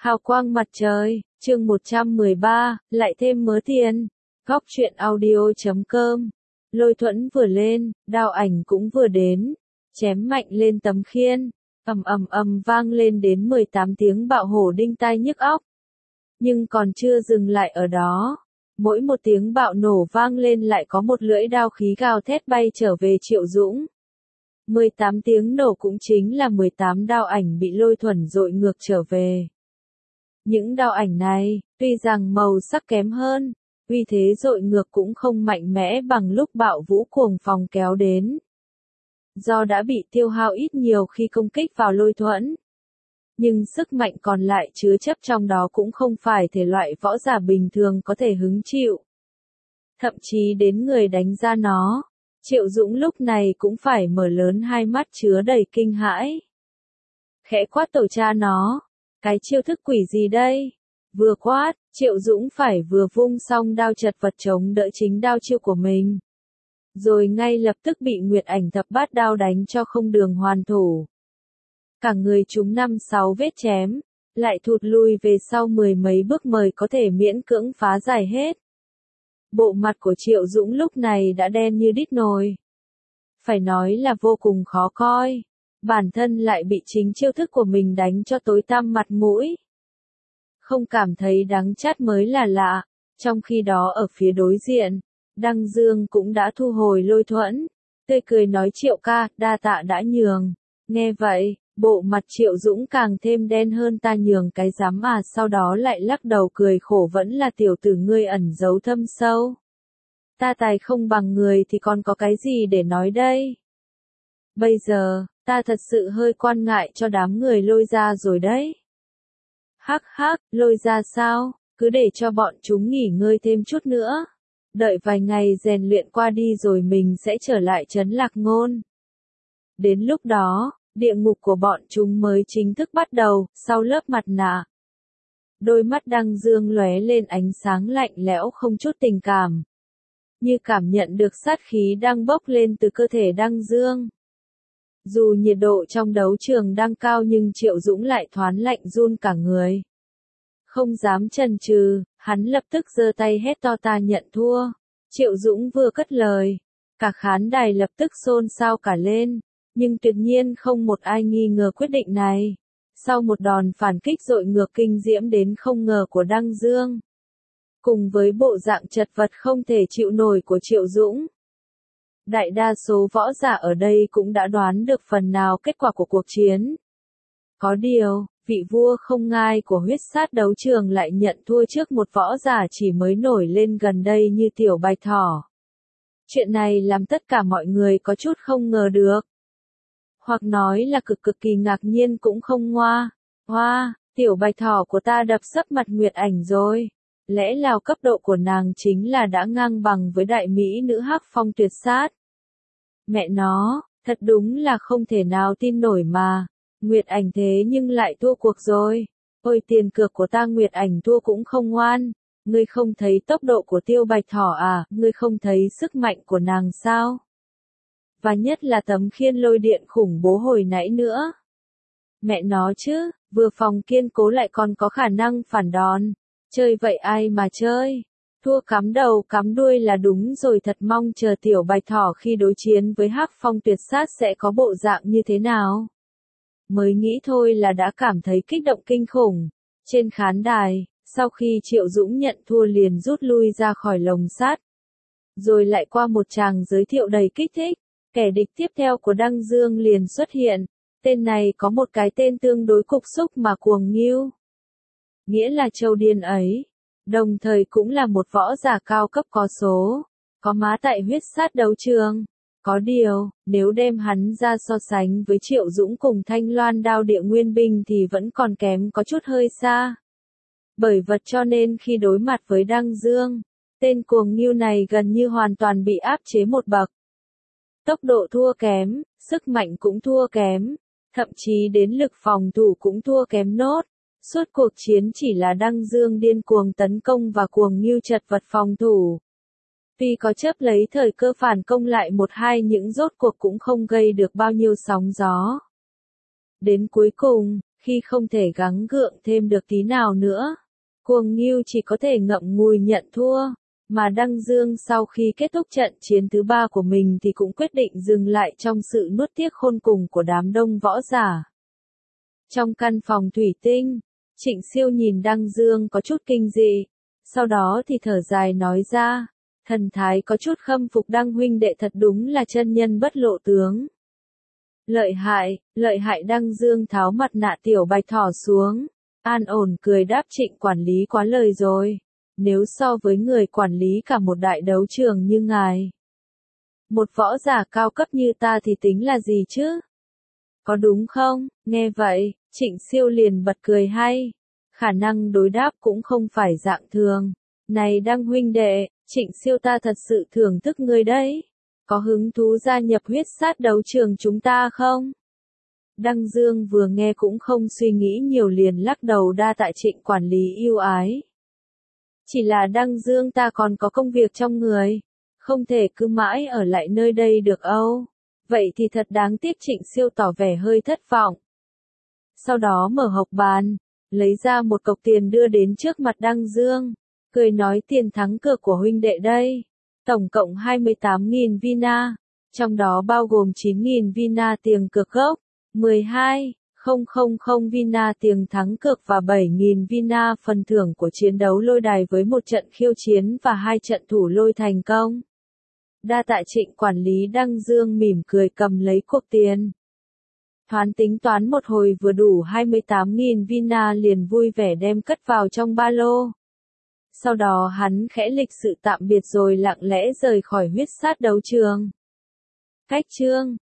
Hào quang mặt trời, chương 113, lại thêm mớ tiền. Góc truyện audio.com. Lôi thuẫn vừa lên, đao ảnh cũng vừa đến, chém mạnh lên tấm khiên, ầm ầm ầm vang lên đến 18 tiếng bạo hổ đinh tai nhức óc. Nhưng còn chưa dừng lại ở đó, mỗi một tiếng bạo nổ vang lên lại có một lưỡi đao khí gào thét bay trở về Triệu Dũng. 18 tiếng nổ cũng chính là 18 đao ảnh bị lôi thuẫn dội ngược trở về. Những đao ảnh này, tuy rằng màu sắc kém hơn, uy thế dội ngược cũng không mạnh mẽ bằng lúc bạo vũ cuồng phong kéo đến. Do đã bị tiêu hao ít nhiều khi công kích vào lôi thuẫn. Nhưng sức mạnh còn lại chứa chấp trong đó cũng không phải thể loại võ giả bình thường có thể hứng chịu. Thậm chí đến người đánh ra nó, Triệu Dũng lúc này cũng phải mở lớn hai mắt chứa đầy kinh hãi. Khẽ quát tổ cha nó. Cái chiêu thức quỷ gì đây? Vừa quát, Triệu Dũng phải vừa vung xong đao chật vật chống đỡ chính đao chiêu của mình. Rồi ngay lập tức bị Nguyệt Ảnh thập bát đao đánh cho không đường hoàn thủ. Cả người chúng 5-6 vết chém, lại thụt lùi về sau 10 mấy bước mới có thể miễn cưỡng phá giải hết. Bộ mặt của Triệu Dũng lúc này đã đen như đít nồi. Phải nói là vô cùng khó coi. Bản thân lại bị chính chiêu thức của mình đánh cho tối tăm mặt mũi. Không cảm thấy đắng chát mới là lạ, trong khi đó ở phía đối diện, Đăng Dương cũng đã thu hồi lôi thuẫn, tươi cười nói Triệu ca, đa tạ đã nhường. Nghe vậy, bộ mặt Triệu Dũng càng thêm đen hơn, ta nhường cái dám à, sau đó lại lắc đầu cười khổ, vẫn là tiểu tử ngươi ẩn giấu thâm sâu. Ta tài không bằng người thì còn có cái gì để nói đây? Bây giờ, ta thật sự hơi quan ngại cho đám người lôi ra rồi đấy. Hắc hắc, lôi ra sao, cứ để cho bọn chúng nghỉ ngơi thêm chút nữa. Đợi vài ngày rèn luyện qua đi rồi mình sẽ trở lại trấn Lạc Ngôn. Đến lúc đó, địa ngục của bọn chúng mới chính thức bắt đầu, sau lớp mặt nạ. Đôi mắt Đăng Dương lóe lên ánh sáng lạnh lẽo không chút tình cảm. Như cảm nhận được sát khí đang bốc lên từ cơ thể Đăng Dương. Dù nhiệt độ trong đấu trường đang cao nhưng Triệu Dũng lại thoáng lạnh run cả người. Không dám chần chừ, hắn lập tức giơ tay hét to ta nhận thua. Triệu Dũng vừa cất lời, cả khán đài lập tức xôn xao cả lên, nhưng tuyệt nhiên không một ai nghi ngờ quyết định này. Sau một đòn phản kích dội ngược kinh diễm đến không ngờ của Đăng Dương, cùng với bộ dạng chật vật không thể chịu nổi của Triệu Dũng, đại đa số võ giả ở đây cũng đã đoán được phần nào kết quả của cuộc chiến. Có điều, vị vua không ngai của huyết sát đấu trường lại nhận thua trước một võ giả chỉ mới nổi lên gần đây như Tiểu Bạch Thỏ. Chuyện này làm tất cả mọi người có chút không ngờ được. Hoặc nói là cực kỳ ngạc nhiên cũng không ngoa. Hoa, Tiểu Bạch Thỏ của ta đập sấp mặt Nguyệt Ảnh rồi. Lẽ nào cấp độ của nàng chính là đã ngang bằng với đại mỹ nữ Hắc Phong tuyệt sát? Mẹ nó, thật đúng là không thể nào tin nổi mà. Nguyệt Ảnh thế nhưng lại thua cuộc rồi. Ôi tiền cược của ta, Nguyệt Ảnh thua cũng không ngoan. Ngươi không thấy tốc độ của Tiêu Bạch Thỏ à, ngươi không thấy sức mạnh của nàng sao? Và nhất là tấm khiên lôi điện khủng bố hồi nãy nữa. Mẹ nó chứ, vừa phòng kiên cố lại còn có khả năng phản đòn. Chơi vậy ai mà chơi? Thua cắm đầu cắm đuôi là đúng rồi, thật mong chờ Tiểu Bạch Thỏ khi đối chiến với Hắc Phong tuyệt sát sẽ có bộ dạng như thế nào. Mới nghĩ thôi là đã cảm thấy kích động kinh khủng. Trên khán đài, sau khi Triệu Dũng nhận thua liền rút lui ra khỏi lồng sắt. Rồi lại qua một tràng giới thiệu đầy kích thích, kẻ địch tiếp theo của Đăng Dương liền xuất hiện. Tên này có một cái tên tương đối cục xúc mà cuồng nghiêu. Nghĩa là châu điên ấy. Đồng thời cũng là một võ giả cao cấp có số, có má tại huyết sát đấu trường. Có điều, nếu đem hắn ra so sánh với Triệu Dũng cùng Thanh Loan đao địa nguyên binh thì vẫn còn kém có chút hơi xa. Bởi vậy cho nên khi đối mặt với Đăng Dương, tên cuồng nghiêu này gần như hoàn toàn bị áp chế một bậc. Tốc độ thua kém, sức mạnh cũng thua kém, thậm chí đến lực phòng thủ cũng thua kém nốt. Suốt cuộc chiến chỉ là Đăng Dương điên cuồng tấn công và cuồng nghiêu chật vật phòng thủ. Tuy có chấp lấy thời cơ phản công lại một hai những rốt cuộc cũng không gây được bao nhiêu sóng gió. Đến cuối cùng, khi không thể gắng gượng thêm được tí nào nữa. Cuồng Ngưu chỉ có thể ngậm ngùi nhận thua, mà Đăng Dương sau khi kết thúc trận chiến thứ 3 của mình thì cũng quyết định dừng lại trong sự nuốt tiếc khôn cùng của đám đông võ giả. Trong căn phòng thủy tinh, Trịnh Siêu nhìn Đăng Dương có chút kinh dị, sau đó thì thở dài nói ra, thần thái có chút khâm phục Đăng huynh đệ thật đúng là chân nhân bất lộ tướng. Lợi hại Đăng Dương tháo mặt nạ tiểu bạch thỏ xuống, an ổn cười đáp Trịnh quản lý quá lời rồi, nếu so với người quản lý cả một đại đấu trường như ngài. Một võ giả cao cấp như ta thì tính là gì chứ? Có đúng không? Nghe vậy, Trịnh Siêu liền bật cười hay. Khả năng đối đáp cũng không phải dạng thường. Này Đăng huynh đệ, Trịnh Siêu ta thật sự thưởng thức ngươi đấy. Có hứng thú gia nhập huyết sát đấu trường chúng ta không? Đăng Dương vừa nghe cũng không suy nghĩ nhiều liền lắc đầu đa tạ Trịnh quản lý yêu ái. Chỉ là Đăng Dương ta còn có công việc trong người, không thể cứ mãi ở lại nơi đây được âu. Vậy thì thật đáng tiếc Trịnh Siêu tỏ vẻ hơi thất vọng. Sau đó mở hộc bàn, lấy ra một cọc tiền đưa đến trước mặt Đăng Dương, cười nói tiền thắng cược của huynh đệ đây. Tổng cộng 28.000 vina, trong đó bao gồm 9.000 vina tiền cược gốc, 12.000 vina tiền thắng cược và 7.000 vina phần thưởng của chiến đấu lôi đài với một trận khiêu chiến và 2 trận thủ lôi thành công. Đa tạ Trịnh quản lý. Đăng Dương mỉm cười cầm lấy cuộc tiền. Thoáng tính toán một hồi vừa đủ 28.000 vina liền vui vẻ đem cất vào trong ba lô. Sau đó hắn khẽ lịch sự tạm biệt rồi lặng lẽ rời khỏi huyết sát đấu trường. Cách chương